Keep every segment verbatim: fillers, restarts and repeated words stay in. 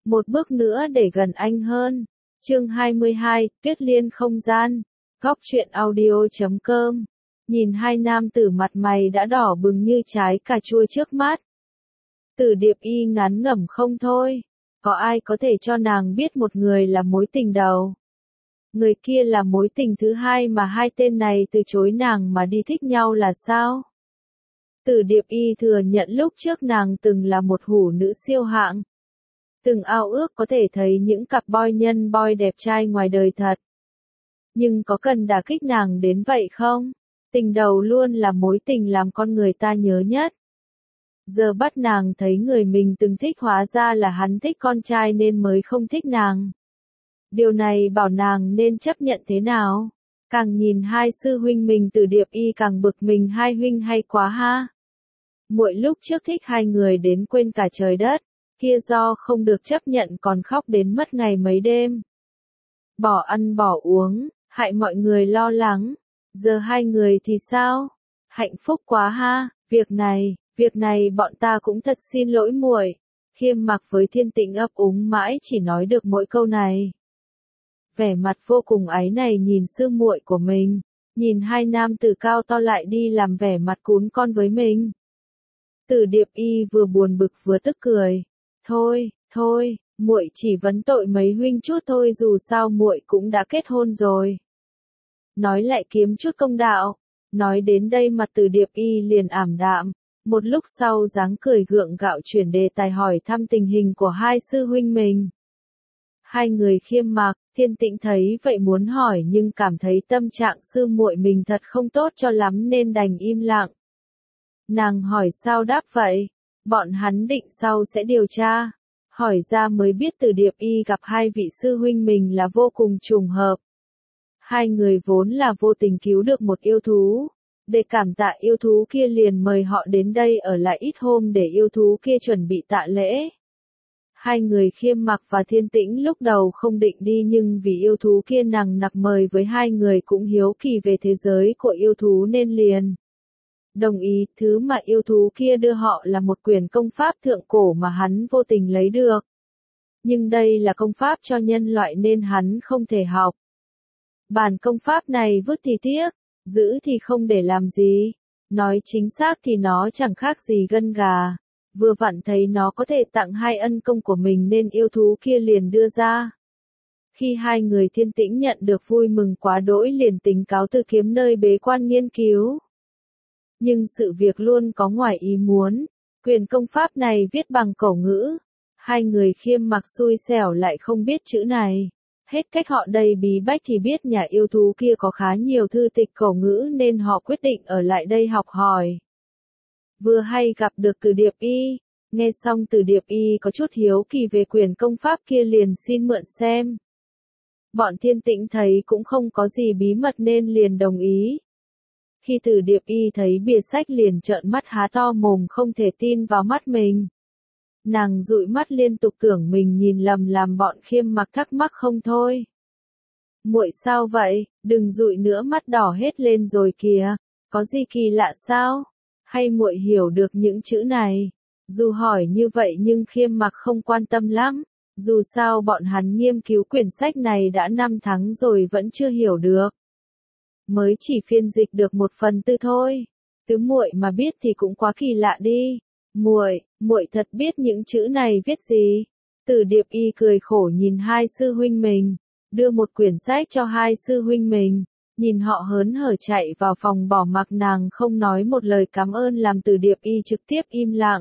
một bước nữa để gần anh hơn. Chương hai mươi hai, Tuyết Liên không gian. Góc truyện audio chấm com. Nhìn hai nam tử mặt mày đã đỏ bừng như trái cà chua trước mắt. Tử Điệp Y ngán ngẩm không thôi. Có ai có thể cho nàng biết một người là mối tình đầu? Người kia là mối tình thứ hai mà hai tên này từ chối nàng mà đi thích nhau là sao? Tử Điệp Y thừa nhận lúc trước nàng từng là một hủ nữ siêu hạng. Từng ao ước có thể thấy những cặp boy nhân boy đẹp trai ngoài đời thật. Nhưng có cần đả kích nàng đến vậy không? Tình đầu luôn là mối tình làm con người ta nhớ nhất. Giờ bắt nàng thấy người mình từng thích hóa ra là hắn thích con trai nên mới không thích nàng. Điều này bảo nàng nên chấp nhận thế nào? Càng nhìn hai sư huynh mình Tử Điệp Y càng bực mình, hai huynh hay quá ha. Muội lúc trước thích hai người đến quên cả trời đất, kia do không được chấp nhận còn khóc đến mất ngày mấy đêm. Bỏ ăn bỏ uống, hại mọi người lo lắng. Giờ hai người thì sao? Hạnh phúc quá ha. Việc này, việc này bọn ta cũng thật xin lỗi muội. Khiêm Mặc với Thiên Tĩnh ấp úng mãi chỉ nói được mỗi câu này. Vẻ mặt vô cùng áy này nhìn sư muội của mình, nhìn hai nam tử cao to lại đi làm vẻ mặt cún con với mình. Tử Điệp Y vừa buồn bực vừa tức cười. Thôi, thôi, muội chỉ vấn tội mấy huynh chút thôi, dù sao muội cũng đã kết hôn rồi. Nói lại kiếm chút công đạo. Nói đến đây mặt Tử Điệp Y liền ảm đạm. Một lúc sau dáng cười gượng gạo chuyển đề tài hỏi thăm tình hình của hai sư huynh mình. Hai người Khiêm Mặc, Thiên Tĩnh thấy vậy muốn hỏi nhưng cảm thấy tâm trạng sư muội mình thật không tốt cho lắm nên đành im lặng. Nàng hỏi sao đáp vậy? Bọn hắn định sau sẽ điều tra. Hỏi ra mới biết Tử Điệp Y gặp hai vị sư huynh mình là vô cùng trùng hợp. Hai người vốn là vô tình cứu được một yêu thú. Để cảm tạ yêu thú kia liền mời họ đến đây ở lại ít hôm để yêu thú kia chuẩn bị tạ lễ. Hai người Khiêm Mặc và Thiên Tĩnh lúc đầu không định đi nhưng vì yêu thú kia nằng nặc mời với hai người cũng hiếu kỳ về thế giới của yêu thú nên liền đồng ý. Thứ mà yêu thú kia đưa họ là một quyển công pháp thượng cổ mà hắn vô tình lấy được. Nhưng đây là công pháp cho nhân loại nên hắn không thể học. Bản công pháp này vứt thì tiếc, giữ thì không để làm gì. Nói chính xác thì nó chẳng khác gì gân gà. Vừa vặn thấy nó có thể tặng hai ân công của mình nên yêu thú kia liền đưa ra. Khi hai người Thiên Tĩnh nhận được vui mừng quá đỗi liền tính cáo từ kiếm nơi bế quan nghiên cứu. Nhưng sự việc luôn có ngoài ý muốn. Quyền công pháp này viết bằng cổ ngữ. Hai người Khiêm Mặc xui xẻo lại không biết chữ này. Hết cách họ đầy bí bách thì biết nhà yêu thú kia có khá nhiều thư tịch cổ ngữ nên họ quyết định ở lại đây học hỏi. Vừa hay gặp được Tử Điệp Y, nghe xong Tử Điệp Y có chút hiếu kỳ về quyền công pháp kia liền xin mượn xem. Bọn Thiên Tĩnh thấy cũng không có gì bí mật nên liền đồng ý. Khi Tử Điệp Y thấy bìa sách liền trợn mắt há to mồm không thể tin vào mắt mình. Nàng dụi mắt liên tục tưởng mình nhìn lầm làm bọn Khiêm Mặc thắc mắc không thôi. Muội sao vậy, đừng dụi nữa, mắt đỏ hết lên rồi kìa, có gì kỳ lạ sao? Hay muội hiểu được những chữ này? Dù hỏi như vậy nhưng Khiêm Mặc không quan tâm lắm, dù sao bọn hắn nghiên cứu quyển sách này đã năm tháng rồi vẫn chưa hiểu được. Mới chỉ phiên dịch được một phần tư thôi. Tứ muội mà biết thì cũng quá kỳ lạ đi. Muội, muội thật biết những chữ này viết gì? Tử Điệp Y cười khổ nhìn hai sư huynh mình, đưa một quyển sách cho hai sư huynh mình, nhìn họ hớn hở chạy vào phòng bỏ mặc nàng không nói một lời cảm ơn làm Tử Điệp Y trực tiếp im lặng.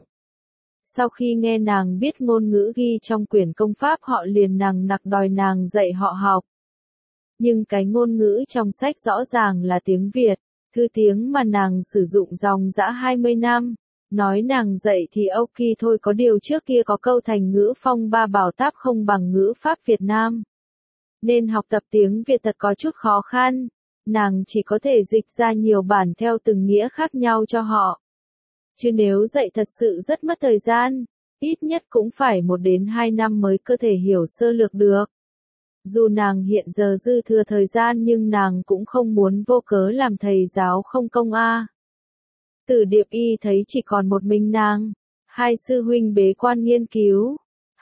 Sau khi nghe nàng biết ngôn ngữ ghi trong quyển công pháp họ liền nằng nặc đòi nàng dạy họ học. Nhưng cái ngôn ngữ trong sách rõ ràng là tiếng Việt, thứ tiếng mà nàng sử dụng dòng dã hai mươi năm. Nói nàng dạy thì ok thôi, có điều trước kia có câu thành ngữ phong ba bảo táp không bằng ngữ pháp Việt Nam. Nên học tập tiếng Việt thật có chút khó khăn. Nàng chỉ có thể dịch ra nhiều bản theo từng nghĩa khác nhau cho họ. Chứ nếu dạy thật sự rất mất thời gian, ít nhất cũng phải một đến hai năm mới có thể hiểu sơ lược được. Dù nàng hiện giờ dư thừa thời gian nhưng nàng cũng không muốn vô cớ làm thầy giáo không công a. Tử Điệp Y thấy chỉ còn một mình nàng, hai sư huynh bế quan nghiên cứu,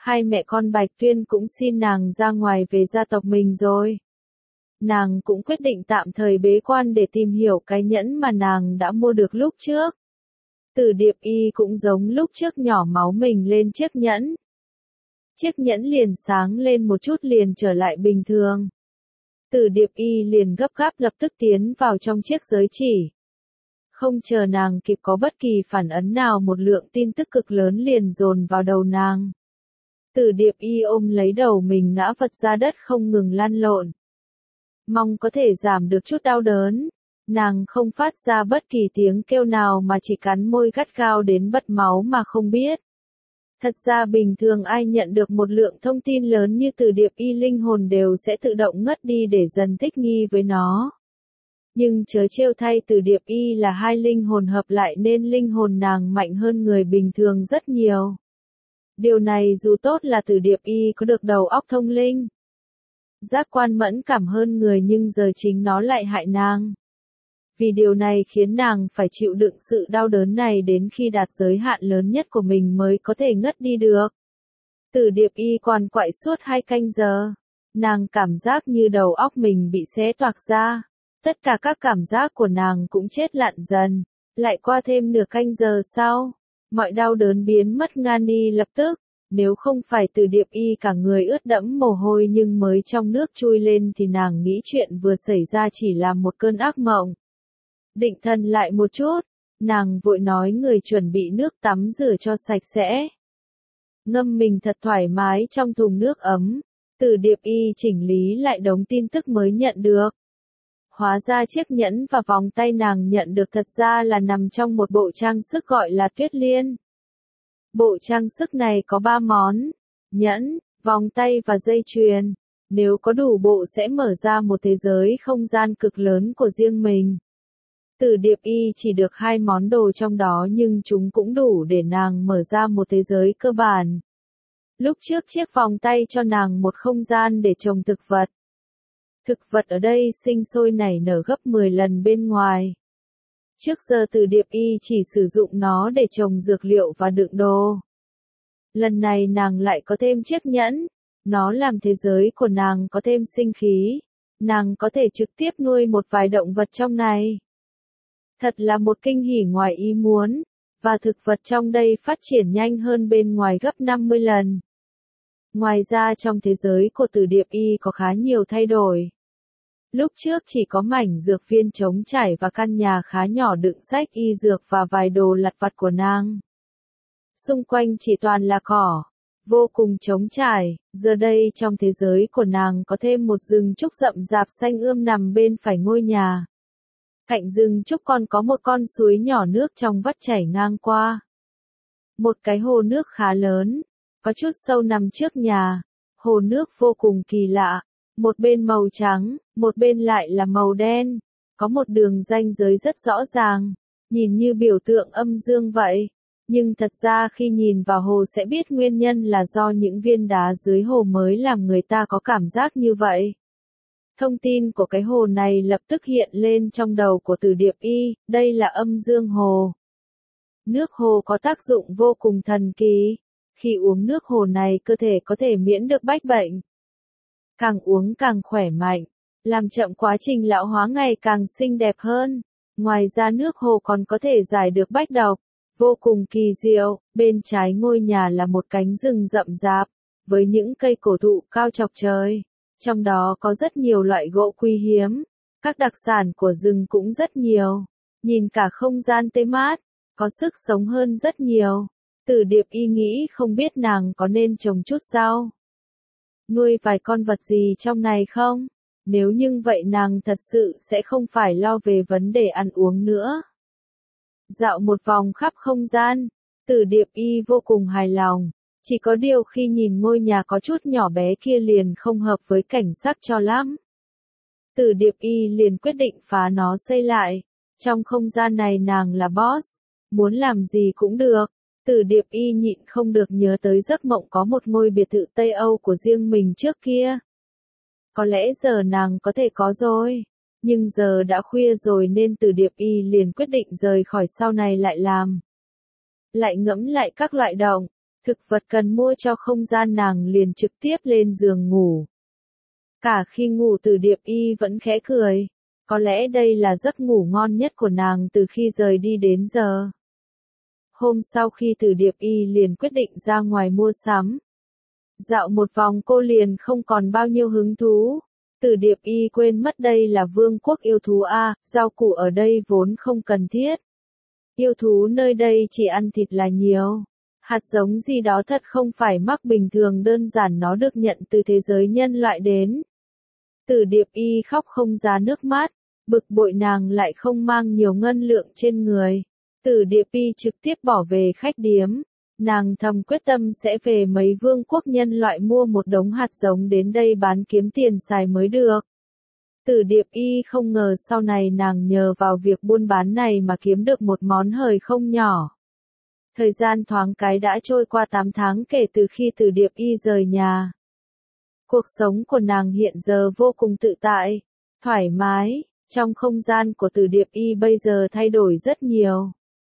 hai mẹ con Bạch Tuyên cũng xin nàng ra ngoài về gia tộc mình rồi. Nàng cũng quyết định tạm thời bế quan để tìm hiểu cái nhẫn mà nàng đã mua được lúc trước. Từ Điệp Y cũng giống lúc trước nhỏ máu mình lên chiếc nhẫn. Chiếc nhẫn liền sáng lên một chút liền trở lại bình thường. Từ Điệp Y liền gấp gáp lập tức tiến vào trong chiếc giới chỉ. Không chờ nàng kịp có bất kỳ phản ứng nào, một lượng tin tức cực lớn liền dồn vào đầu nàng. Từ Điệp Y ôm lấy đầu mình ngã vật ra đất không ngừng lăn lộn. Mong có thể giảm được chút đau đớn. Nàng không phát ra bất kỳ tiếng kêu nào mà chỉ cắn môi gắt gao đến bật máu mà không biết. Thật ra bình thường ai nhận được một lượng thông tin lớn như Từ Điệp Y linh hồn đều sẽ tự động ngất đi để dần thích nghi với nó. Nhưng chớ trêu thay, Từ Điệp Y là hai linh hồn hợp lại nên linh hồn nàng mạnh hơn người bình thường rất nhiều. Điều này dù tốt là Từ Điệp Y có được đầu óc thông linh, giác quan mẫn cảm hơn người, nhưng giờ chính nó lại hại nàng. Vì điều này khiến nàng phải chịu đựng sự đau đớn này đến khi đạt giới hạn lớn nhất của mình mới có thể ngất đi được. Từ Điệp Y quằn quại suốt hai canh giờ. Nàng cảm giác như đầu óc mình bị xé toạc ra. Tất cả các cảm giác của nàng cũng chết lặng dần. Lại qua thêm nửa canh giờ sau, mọi đau đớn biến mất ngani lập tức. Nếu không phải Từ Điệp Y cả người ướt đẫm mồ hôi nhưng mới trong nước chui lên thì nàng nghĩ chuyện vừa xảy ra chỉ là một cơn ác mộng. Định thần lại một chút, nàng vội nói người chuẩn bị nước tắm rửa cho sạch sẽ. Ngâm mình thật thoải mái trong thùng nước ấm. Từ Điệp Y chỉnh lý lại đống tin tức mới nhận được. Hóa ra chiếc nhẫn và vòng tay nàng nhận được thật ra là nằm trong một bộ trang sức gọi là Tuyết Liên. Bộ trang sức này có ba món: nhẫn, vòng tay và dây chuyền. Nếu có đủ bộ sẽ mở ra một thế giới không gian cực lớn của riêng mình. Từ Điệp Y chỉ được hai món đồ trong đó nhưng chúng cũng đủ để nàng mở ra một thế giới cơ bản. Lúc trước chiếc vòng tay cho nàng một không gian để trồng thực vật. Thực vật ở đây sinh sôi nảy nở gấp mười lần bên ngoài. Trước giờ Từ Điệp Y chỉ sử dụng nó để trồng dược liệu và đựng đồ. Lần này nàng lại có thêm chiếc nhẫn. Nó làm thế giới của nàng có thêm sinh khí. Nàng có thể trực tiếp nuôi một vài động vật trong này. Thật là một kinh hỉ ngoài ý muốn, và thực vật trong đây phát triển nhanh hơn bên ngoài gấp năm mươi lần. Ngoài ra trong thế giới của Từ Điệp Y có khá nhiều thay đổi. Lúc trước chỉ có mảnh dược viên trống trải và căn nhà khá nhỏ đựng sách y dược và vài đồ lặt vặt của nàng. Xung quanh chỉ toàn là cỏ, vô cùng trống trải. Giờ đây trong thế giới của nàng có thêm một rừng trúc rậm rạp xanh ươm nằm bên phải ngôi nhà. Cạnh rừng trúc còn có một con suối nhỏ nước trong vắt chảy ngang qua. Một cái hồ nước khá lớn, có chút sâu nằm trước nhà. Hồ nước vô cùng kỳ lạ, một bên màu trắng, một bên lại là màu đen. Có một đường ranh giới rất rõ ràng, nhìn như biểu tượng âm dương vậy. Nhưng thật ra khi nhìn vào hồ sẽ biết nguyên nhân là do những viên đá dưới hồ mới làm người ta có cảm giác như vậy. Thông tin của cái hồ này lập tức hiện lên trong đầu của Từ Điệp Y, đây là âm dương hồ. Nước hồ có tác dụng vô cùng thần kỳ. Khi uống nước hồ này cơ thể có thể miễn được bách bệnh. Càng uống càng khỏe mạnh, làm chậm quá trình lão hóa ngày càng xinh đẹp hơn. Ngoài ra nước hồ còn có thể giải được bách độc, vô cùng kỳ diệu. Bên trái ngôi nhà là một cánh rừng rậm rạp, với những cây cổ thụ cao chọc trời. Trong đó có rất nhiều loại gỗ quý hiếm, các đặc sản của rừng cũng rất nhiều. Nhìn cả không gian tê mát, có sức sống hơn rất nhiều. Từ Điệp Y nghĩ không biết nàng có nên trồng chút rau, nuôi vài con vật gì trong này không? Nếu như vậy nàng thật sự sẽ không phải lo về vấn đề ăn uống nữa. Dạo một vòng khắp không gian, Từ Điệp Y vô cùng hài lòng. Chỉ có điều khi nhìn ngôi nhà có chút nhỏ bé kia liền không hợp với cảnh sắc cho lắm. Từ Điệp Y liền quyết định phá nó xây lại. Trong không gian này nàng là boss, muốn làm gì cũng được. Từ Điệp Y nhịn không được nhớ tới giấc mộng có một ngôi biệt thự Tây Âu của riêng mình trước kia. Có lẽ giờ nàng có thể có rồi. Nhưng giờ đã khuya rồi nên Từ Điệp Y liền quyết định rời khỏi, sau này lại làm. Lại ngẫm lại các loại động. Thực vật cần mua cho không gian nàng liền trực tiếp lên giường ngủ. Cả khi ngủ Từ Điệp Y vẫn khẽ cười. Có lẽ đây là giấc ngủ ngon nhất của nàng từ khi rời đi đến giờ. Hôm sau khi Từ Điệp Y liền quyết định ra ngoài mua sắm. Dạo một vòng cô liền không còn bao nhiêu hứng thú. Từ Điệp Y quên mất đây là vương quốc yêu thú a, rau củ ở đây vốn không cần thiết. Yêu thú nơi đây chỉ ăn thịt là nhiều. Hạt giống gì đó thật không phải mắc bình thường, đơn giản nó được nhận từ thế giới nhân loại đến. Từ Điệp Y khóc không ra nước mắt, bực bội nàng lại không mang nhiều ngân lượng trên người. Từ Điệp Y trực tiếp bỏ về khách điếm. Nàng thầm quyết tâm sẽ về mấy vương quốc nhân loại mua một đống hạt giống đến đây bán kiếm tiền xài mới được. Từ Điệp Y không ngờ sau này nàng nhờ vào việc buôn bán này mà kiếm được một món hời không nhỏ. Thời gian thoáng cái đã trôi qua tám tháng kể từ khi Từ Điệp Y rời nhà. Cuộc sống của nàng hiện giờ vô cùng tự tại, thoải mái, trong không gian của Từ Điệp Y bây giờ thay đổi rất nhiều.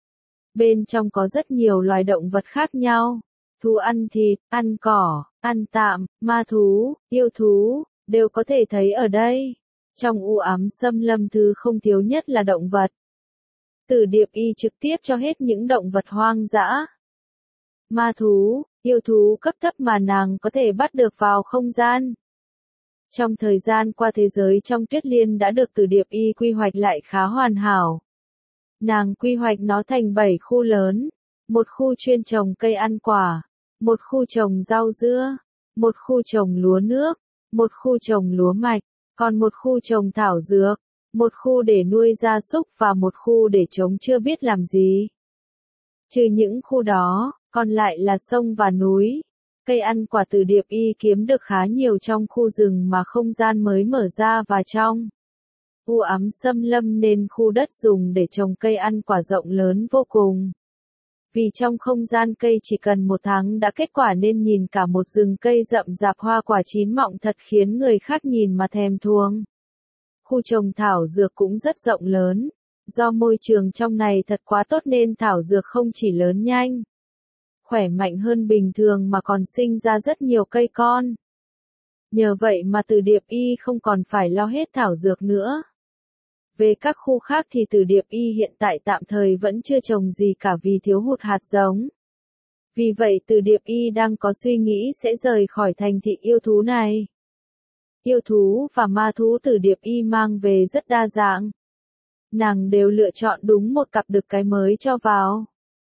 Bên trong có rất nhiều loài động vật khác nhau, thú ăn thịt, ăn cỏ, ăn tạm, ma thú, yêu thú, đều có thể thấy ở đây. Trong u ám xâm lâm thứ không thiếu nhất là động vật. Từ Điệp Y trực tiếp cho hết những động vật hoang dã. Ma thú, yêu thú cấp thấp mà nàng có thể bắt được vào không gian. Trong thời gian qua thế giới trong Tuyết Liên đã được Từ Điệp Y quy hoạch lại khá hoàn hảo. Nàng quy hoạch nó thành bảy khu lớn, một khu chuyên trồng cây ăn quả, một khu trồng rau dưa, một khu trồng lúa nước, một khu trồng lúa mạch, còn một khu trồng thảo dược, một khu để nuôi gia súc và một khu để trống chưa biết làm gì. Trừ những khu đó, còn lại là sông và núi. Cây ăn quả Từ Điệp Y kiếm được khá nhiều trong khu rừng mà không gian mới mở ra và trong u ám xâm lâm nên khu đất dùng để trồng cây ăn quả rộng lớn vô cùng. Vì trong không gian cây chỉ cần một tháng đã kết quả nên nhìn cả một rừng cây rậm rạp hoa quả chín mọng thật khiến người khác nhìn mà thèm thuồng. Khu trồng thảo dược cũng rất rộng lớn. Do môi trường trong này thật quá tốt nên thảo dược không chỉ lớn nhanh, khỏe mạnh hơn bình thường mà còn sinh ra rất nhiều cây con. Nhờ vậy mà Từ Điệp Y không còn phải lo hết thảo dược nữa. Về các khu khác thì Từ Điệp Y hiện tại tạm thời vẫn chưa trồng gì cả vì thiếu hụt hạt giống. Vì vậy Từ Điệp Y đang có suy nghĩ sẽ rời khỏi thành thị yêu thú này. Yêu thú và ma thú Từ Điệp Y mang về rất đa dạng. Nàng đều lựa chọn đúng một cặp đực cái mới cho vào.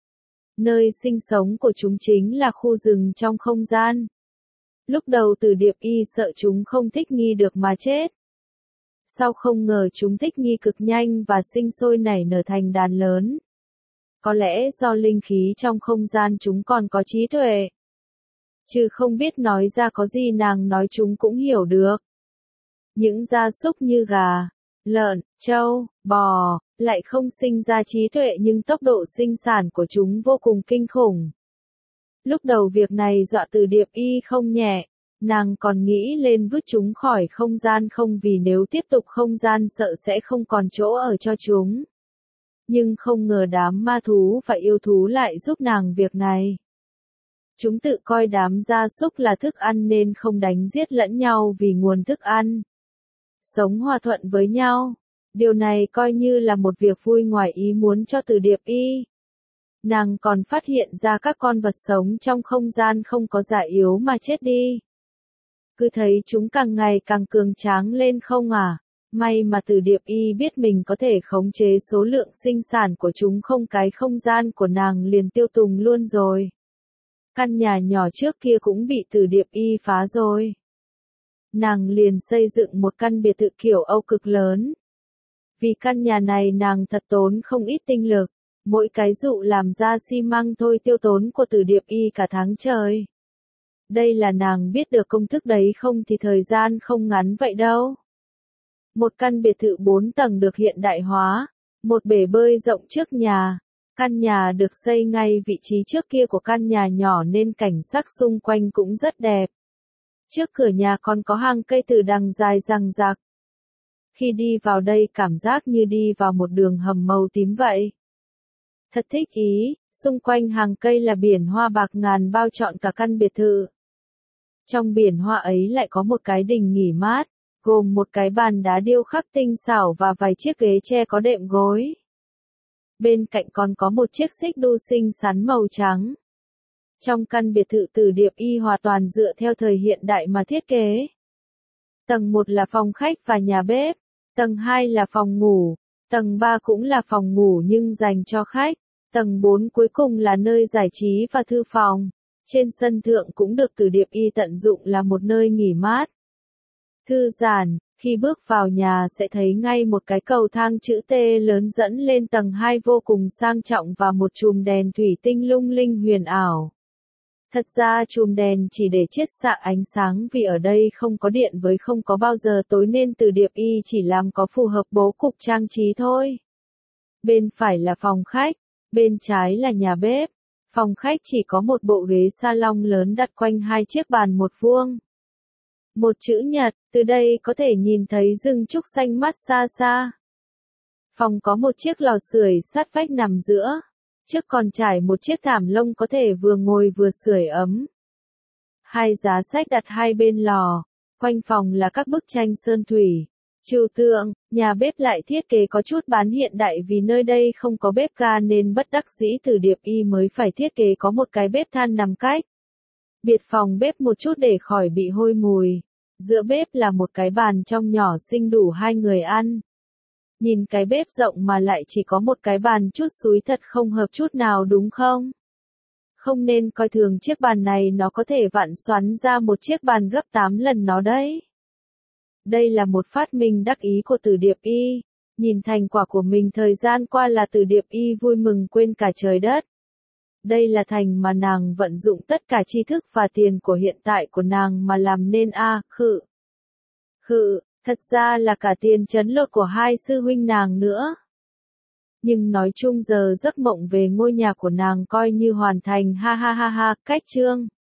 Nơi sinh sống của chúng chính là khu rừng trong không gian. Lúc đầu Từ Điệp Y sợ chúng không thích nghi được mà chết. Sau không ngờ chúng thích nghi cực nhanh và sinh sôi nảy nở thành đàn lớn. Có lẽ do linh khí trong không gian chúng còn có trí tuệ. Chứ không biết nói ra có gì nàng nói chúng cũng hiểu được. Những gia súc như gà, lợn, trâu, bò, lại không sinh ra trí tuệ nhưng tốc độ sinh sản của chúng vô cùng kinh khủng. Lúc đầu việc này dọa Từ Điệp Y không nhẹ, nàng còn nghĩ lên vứt chúng khỏi không gian không vì nếu tiếp tục không gian sợ sẽ không còn chỗ ở cho chúng. Nhưng không ngờ đám ma thú và yêu thú lại giúp nàng việc này. Chúng tự coi đám gia súc là thức ăn nên không đánh giết lẫn nhau vì nguồn thức ăn. Sống hòa thuận với nhau. Điều này coi như là một việc vui ngoài ý muốn cho Từ Điệp Y. Nàng còn phát hiện ra các con vật sống trong không gian không có già yếu mà chết đi. Cứ thấy chúng càng ngày càng cường tráng lên không à. May mà Từ Điệp Y biết mình có thể khống chế số lượng sinh sản của chúng không cái không gian của nàng liền tiêu tùng luôn rồi. Căn nhà nhỏ trước kia cũng bị Từ Điệp Y phá rồi. Nàng liền xây dựng một căn biệt thự kiểu Âu cực lớn. Vì căn nhà này nàng thật tốn không ít tinh lực, mỗi cái dụ làm ra xi măng thôi tiêu tốn của Từ Điệp Y cả tháng trời. Đây là nàng biết được công thức đấy không thì thời gian không ngắn vậy đâu. Một căn biệt thự bốn tầng được hiện đại hóa, một bể bơi rộng trước nhà. Căn nhà được xây ngay vị trí trước kia của căn nhà nhỏ nên cảnh sắc xung quanh cũng rất đẹp. Trước cửa nhà còn có hàng cây từ đằng dài răng rạc. Khi đi vào đây cảm giác như đi vào một đường hầm màu tím vậy. Thật thích ý, Xung quanh hàng cây là biển hoa bạc ngàn bao trọn cả căn biệt thự. Trong biển hoa ấy lại có một cái đình nghỉ mát, gồm một cái bàn đá điêu khắc tinh xảo và vài chiếc ghế tre có đệm gối. Bên cạnh còn có một chiếc xích đu xinh xắn màu trắng. Trong căn biệt thự Từ Điệp Y hoàn toàn dựa theo thời hiện đại mà thiết kế. Tầng một là phòng khách và nhà bếp, tầng hai là phòng ngủ, tầng ba cũng là phòng ngủ nhưng dành cho khách, tầng bốn cuối cùng là nơi giải trí và thư phòng. Trên sân thượng cũng được Từ Điệp Y tận dụng là một nơi nghỉ mát, thư giãn. Khi bước vào nhà sẽ thấy ngay một cái cầu thang chữ T lớn dẫn lên tầng hai vô cùng sang trọng và một chùm đèn thủy tinh lung linh huyền ảo. Thật ra chùm đèn chỉ để chiết xạ ánh sáng vì ở đây không có điện với không có bao giờ tối nên Từ Điệp Y chỉ làm có phù hợp bố cục trang trí thôi. Bên phải là phòng khách, bên trái là nhà bếp. Phòng khách chỉ có một bộ ghế salon lớn đặt quanh hai chiếc bàn một vuông. Một chữ nhật, từ đây có thể nhìn thấy rừng trúc xanh mát xa xa. Phòng có một chiếc lò sưởi sát vách nằm giữa. Trước còn trải một chiếc thảm lông có thể vừa ngồi vừa sưởi ấm. Hai giá sách đặt hai bên lò, quanh phòng là các bức tranh sơn thủy. Trừu tượng, nhà bếp lại thiết kế có chút bán hiện đại vì nơi đây không có bếp ga nên bất đắc dĩ Từ Điệp Y mới phải thiết kế có một cái bếp than nằm cách biệt phòng bếp một chút để khỏi bị hôi mùi. Giữa bếp là một cái bàn trong nhỏ xinh đủ hai người ăn. Nhìn cái bếp rộng mà lại chỉ có một cái bàn chút xúi thật không hợp chút nào đúng không? Không nên coi thường chiếc bàn này, nó có thể vặn xoắn ra một chiếc bàn gấp tám lần nó đấy. Đây là một phát minh đắc ý của Từ Điệp Y. Nhìn thành quả của mình thời gian qua là Từ Điệp Y vui mừng quên cả trời đất. Đây là thành mà nàng vận dụng tất cả tri thức và tiền của hiện tại của nàng mà làm nên a, à, khự. Khự, thật ra là cả tiền trấn lột của hai sư huynh nàng nữa. Nhưng nói chung giờ giấc mộng về ngôi nhà của nàng coi như hoàn thành ha ha ha ha, cách chương.